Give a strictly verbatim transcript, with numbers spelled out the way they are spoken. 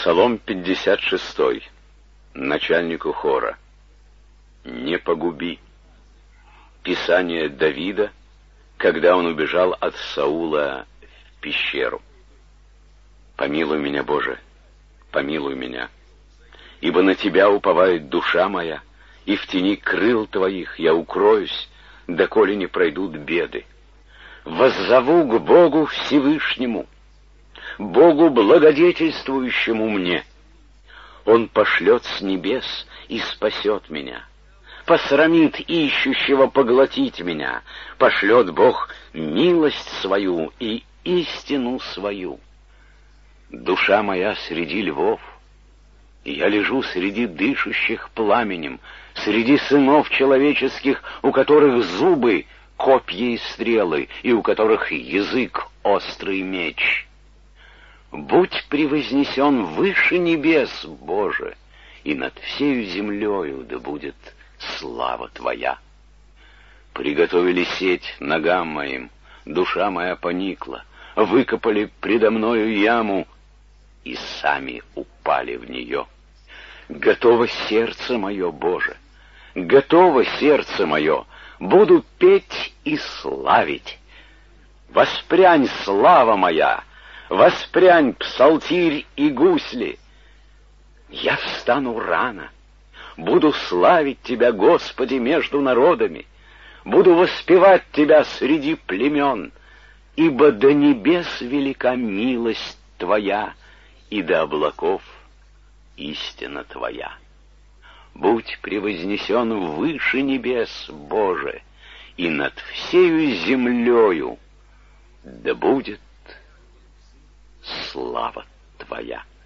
Псалом пятьдесят шестой. Начальнику хора. «Не погуби». Писание Давида, когда он убежал от Саула в пещеру. «Помилуй меня, Боже, помилуй меня, ибо на Тебя уповает душа моя, и в тени крыл Твоих я укроюсь, доколе не пройдут беды. Воззову к Богу Всевышнему, Богу благодетельствующему мне. Он пошлет с небес и спасет меня, посрамит ищущего поглотить меня, пошлет Бог милость свою и истину свою. Душа моя среди львов, и я лежу среди дышащих пламенем, среди сынов человеческих, у которых зубы — копья и стрелы, и у которых язык — острый меч. Будь превознесен выше небес, Боже, и над всею землею да будет слава Твоя. Приготовили сеть ногам моим, душа моя поникла, выкопали предо мною яму и сами упали в нее. Готово сердце мое, Боже, готово сердце мое, буду петь и славить. Воспрянь, слава моя, воспрянь, псалтирь и гусли. Я встану рано, буду славить Тебя, Господи, между народами, буду воспевать Тебя среди племен, ибо до небес велика милость Твоя, и до облаков истина Твоя. Будь превознесен выше небес, Боже, и над всею землею да будет слава Твоя.